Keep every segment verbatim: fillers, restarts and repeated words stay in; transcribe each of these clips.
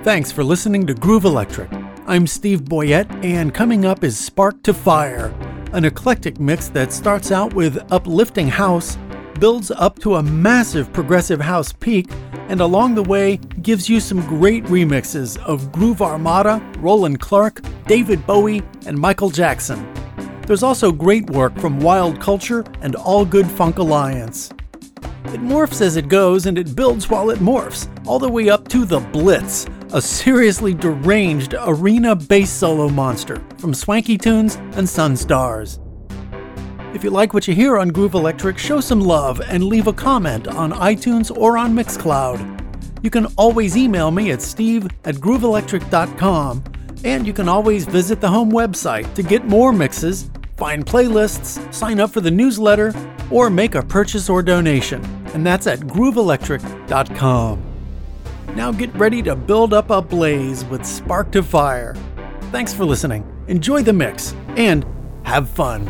Thanks for listening to Groove Electric. I'm Steve Boyette, and coming up is Spark to Fire, an eclectic mix that starts out with uplifting house, builds up to a massive progressive house peak, and along the way gives you some great remixes of Groove Armada, Roland Clark, David Bowie, and Michael Jackson. There's also great work from Wild Culture and All Good Funk Alliance. It morphs as it goes, and it builds while it morphs, all the way up to The Blitz, a seriously deranged arena bass solo monster from Swanky Tunes and Sunstars. If you like what you hear on Groove Electric, show some love and leave a comment on iTunes or on Mixcloud. You can always email me at steve at groove electric dot com, and you can always visit the home website to get more mixes, find playlists, sign up for the newsletter, or make a purchase or donation, and that's at groove electric dot com. Now get ready to build up a blaze with Spark to Fire. Thanks for listening, enjoy the mix, and have fun.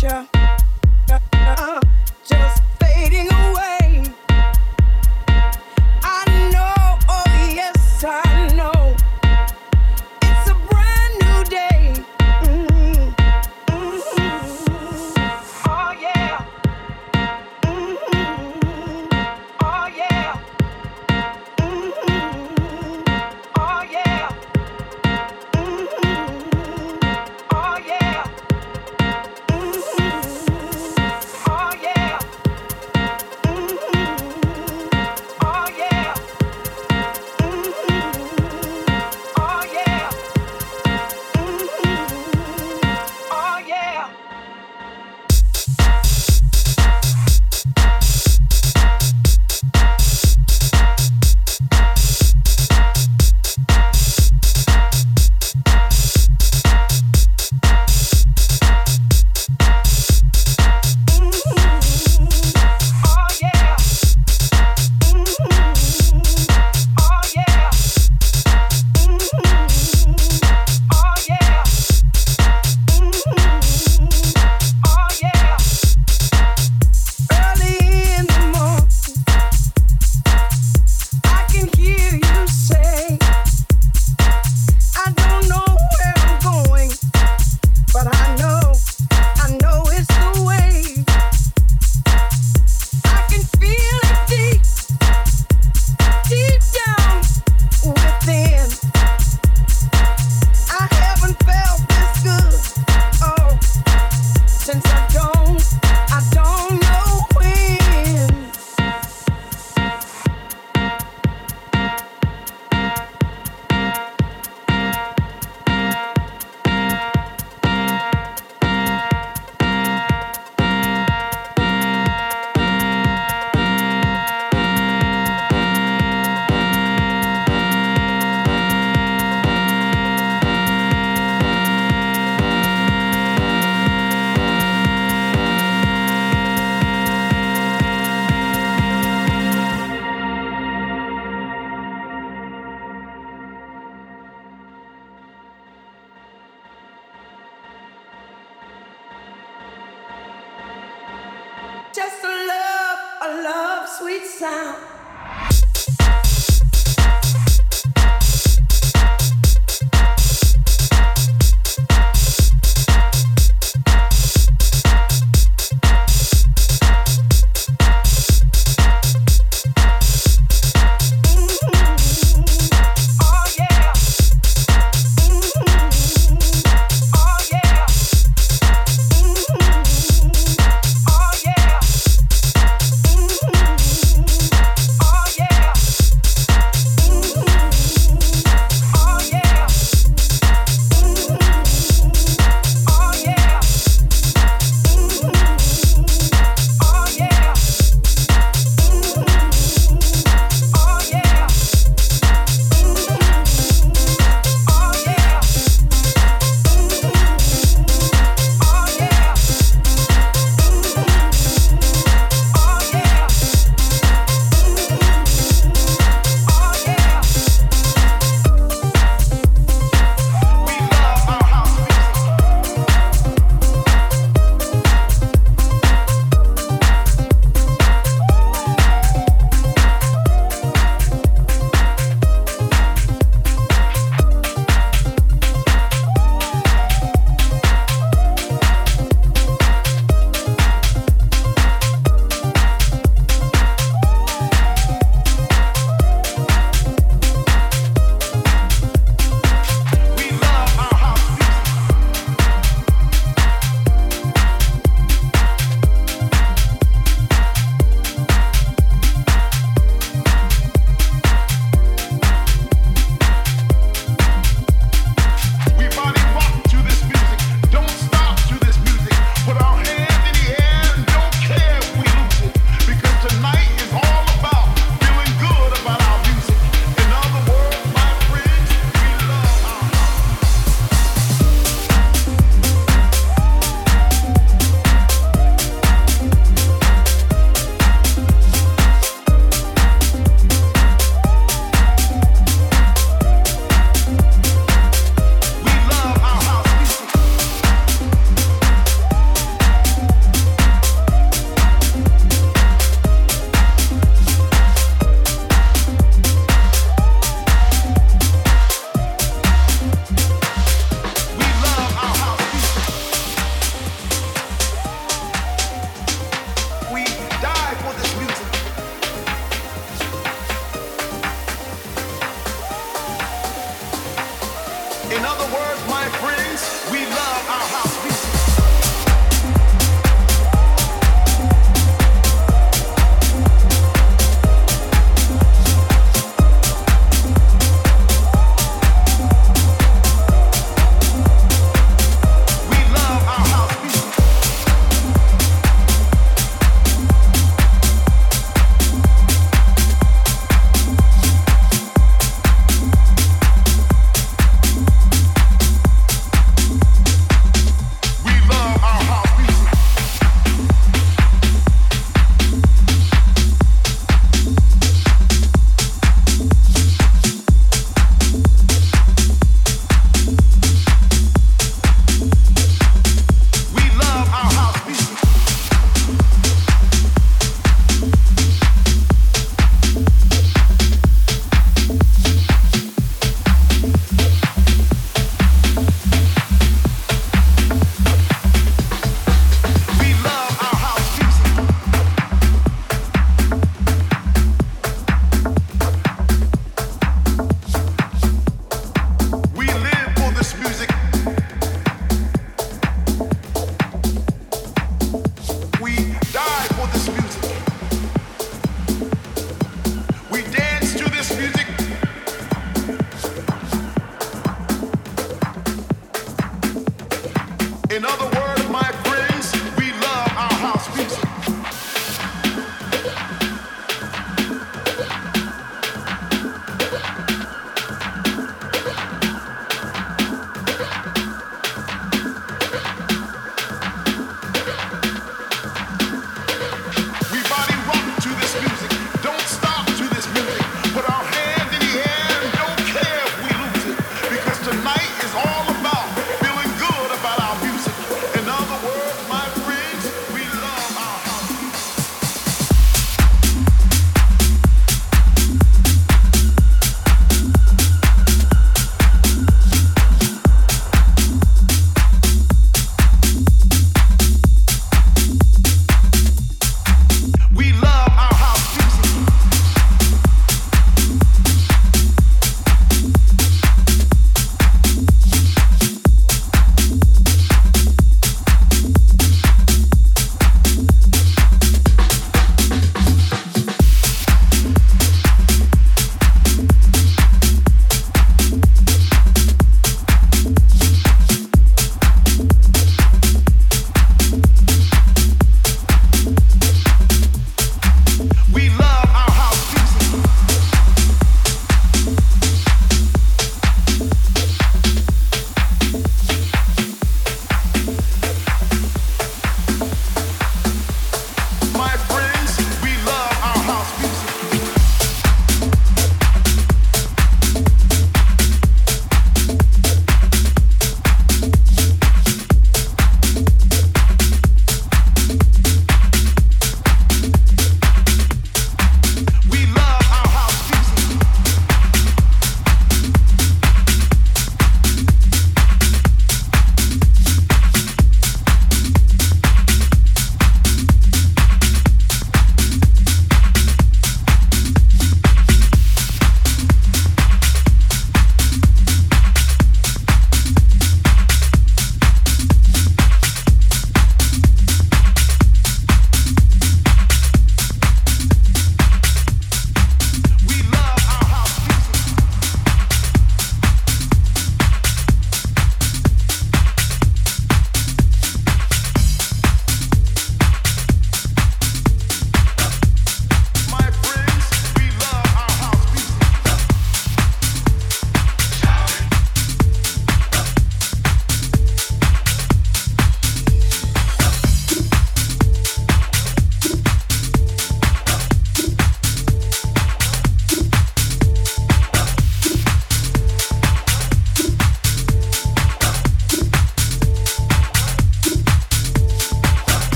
picture uh, just fading away. I know, oh yes, I know. It's a brand new day. Mm-hmm. Mm-hmm. Oh yeah. Mm-hmm. Oh yeah. Mm-hmm. Oh yeah. Mm-hmm. Oh yeah. Just a love, a love, sweet sound.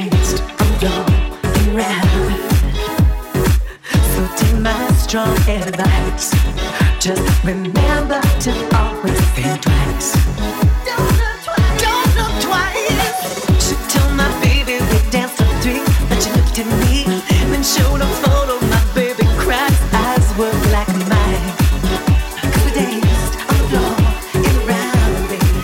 danced on the floor and round. So take my strong advice. Just remember to always think twice. Don't look twice. Don't look twice. She told my baby we danced till three, but she looked at me, then showed a photo. My baby cried, his eyes were black and mine. 'Cause we danced on the floor and around, baby.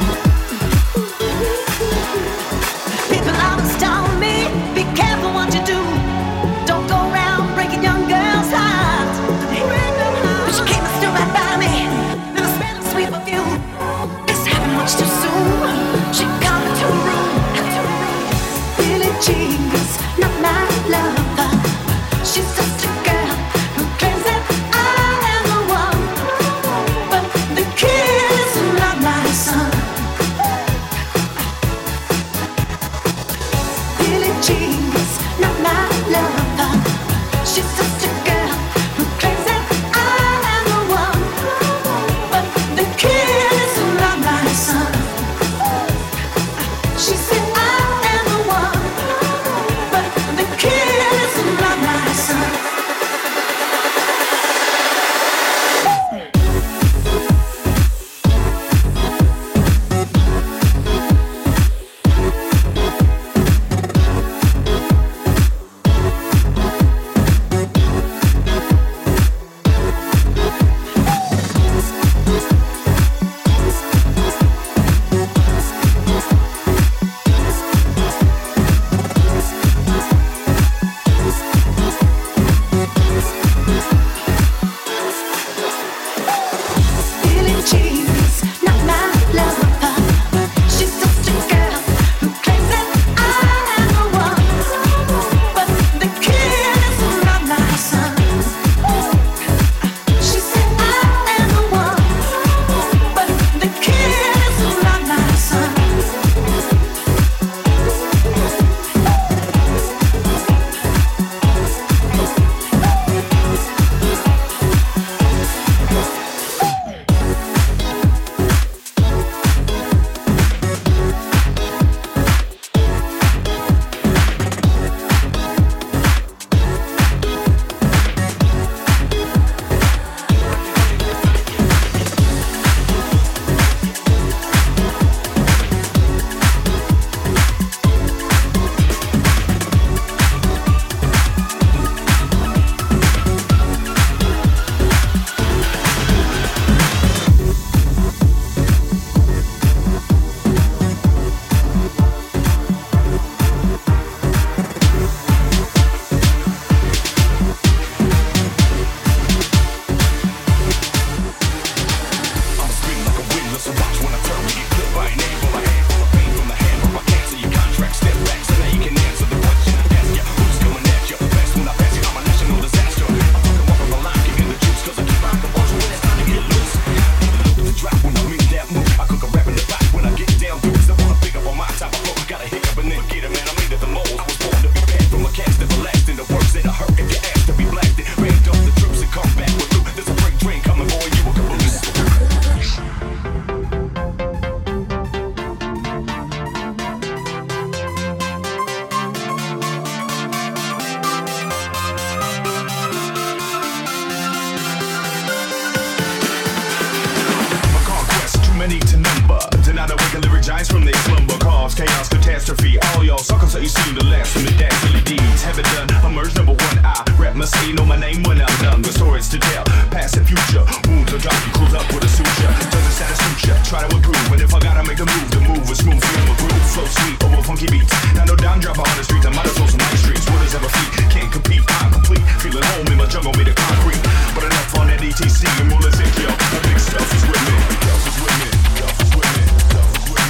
People always told me, be careful what you do. Don't go around breaking young girls' hearts. But she came and stood right by me, never smelled a sweet perfume. This happened much too soon. She called me to her room. Billie Jean is not my lover. She's just a girl who claims that I am the one, but the kid is not my son. Billie Jean is not my lover. She's just a girl who claims that I am the one, but the kid is not my son. She said I am the one, but the kid is not my son. Billie Jean is not my lover. She's just a girl who claims that I am the one, but the kid is not my son. She said I am the one, but the kid is not my son. many to number. Deny the wake lyric giants from their slumber. Cause chaos, catastrophe. All y'all suckers that you seem to last from the dastardly deeds. Haven't done, emerge number one. I rap my scene, know my name when I'm done. The stories to tell, past and future. Wounds are dark, you close up with a suture. Doesn't satisfy ya, try to improve. And if I gotta make a move, the move is smooth. Feel my groove, flow sweet over funky beats. Now no down dropper on the streets, I might as well some nice streets. What is ever feet, can't compete, I'm complete. Feeling home in my jungle made of concrete. But enough on that E T C and roll it yo. The big stuff is with me, stuff is with me, stuff is with me, stuff is with me.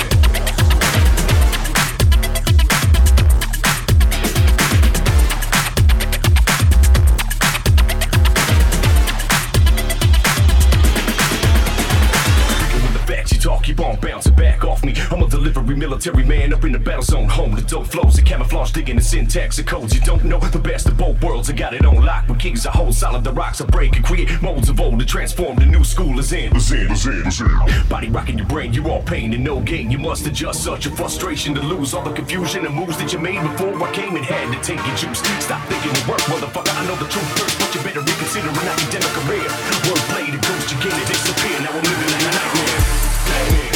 Talk, keep on bouncing back off me. I'm a delivery military man up in the battle zone, home the dope flows, the camouflage digging the syntax, the codes. You don't know the best of both worlds. I got it on lock. When kings are hold solid, the rocks are break and create molds of old to transform. The new school is in. Is in, is in, is in. Body rocking your brain, you all pain and no gain. You must adjust such a frustration to lose all the confusion and moves that you made before I came and had to take your juice. Stop thinking it work, motherfucker. I know the truth first, but you better reconsider an academic career. Wordplay, the ghost you gain to disappear. Now I'm living like a nightmare. Nightmare.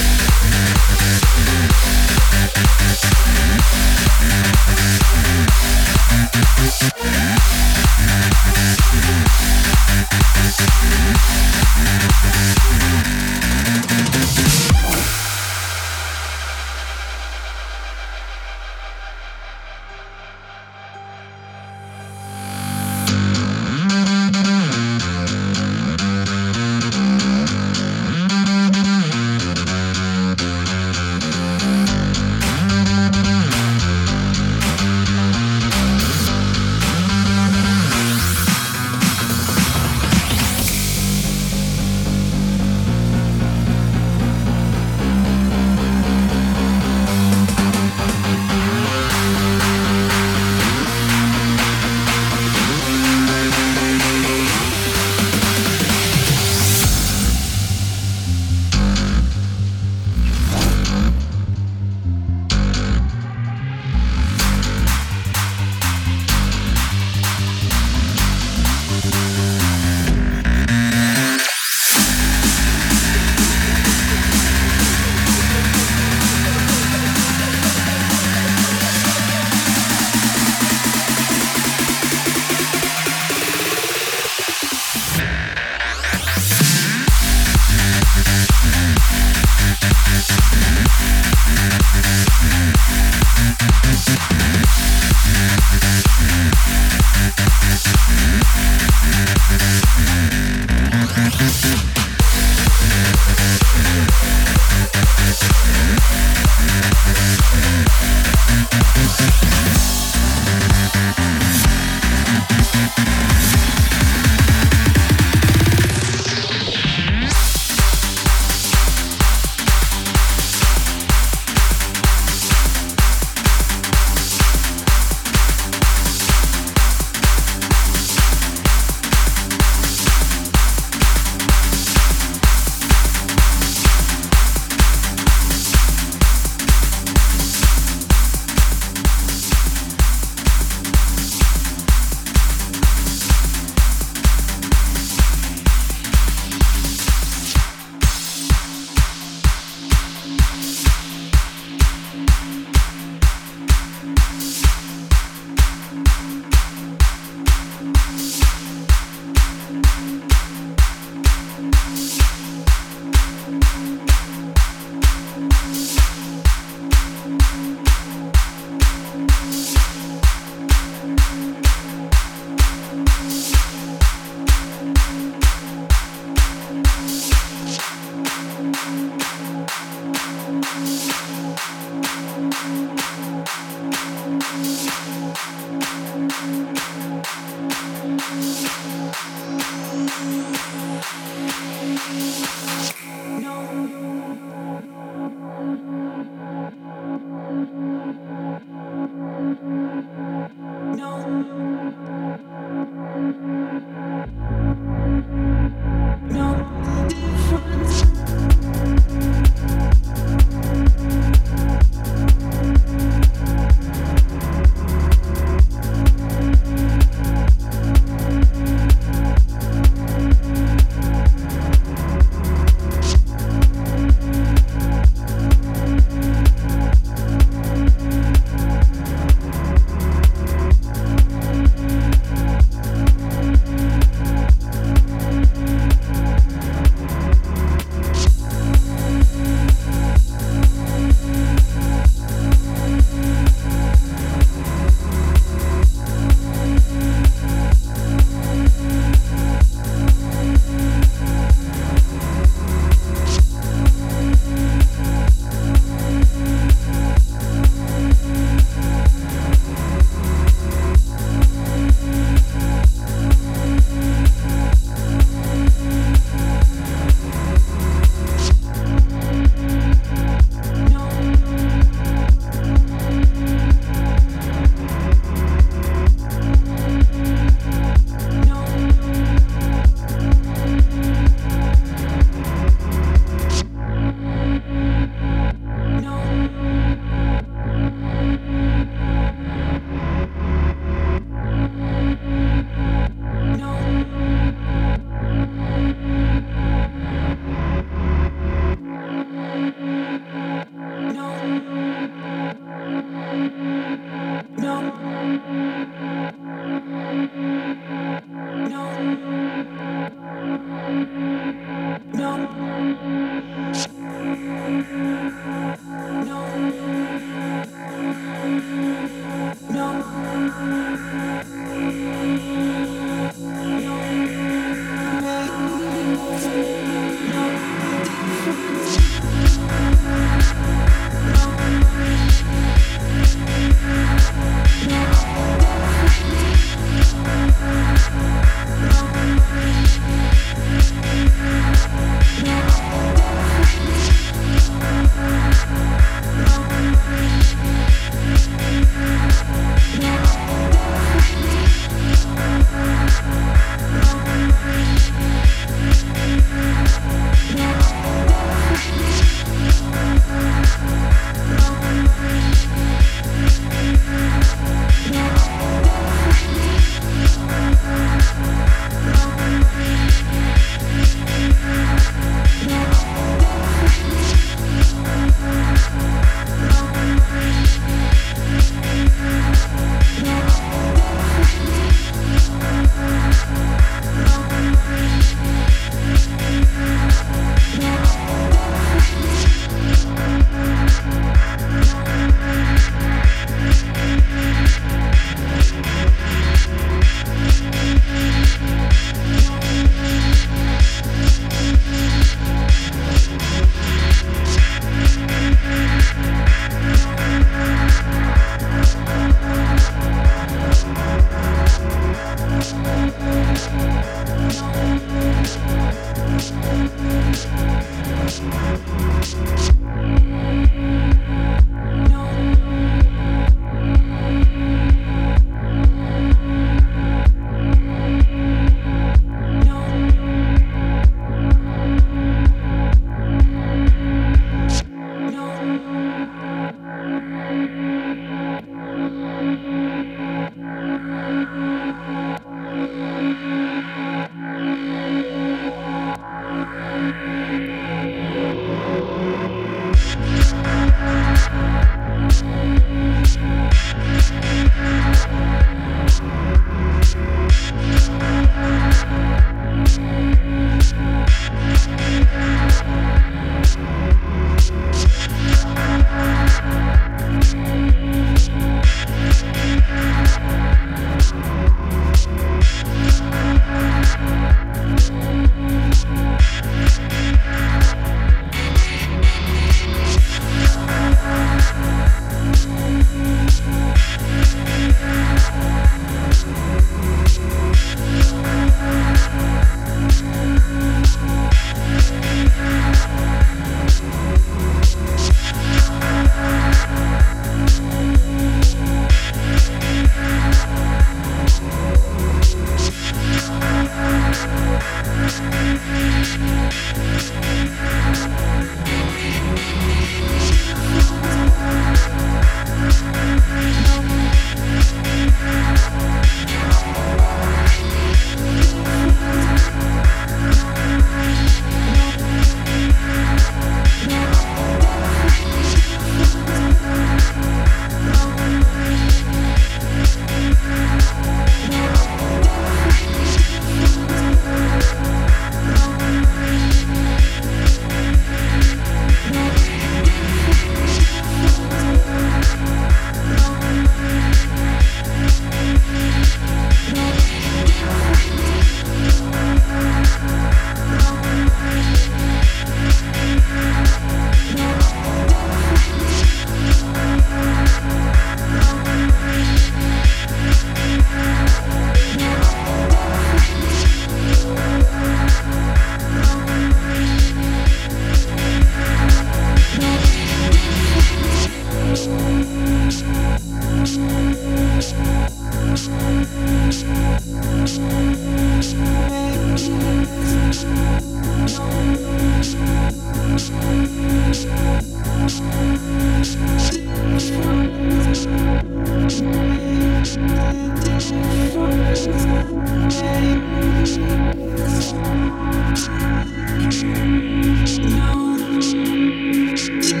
No.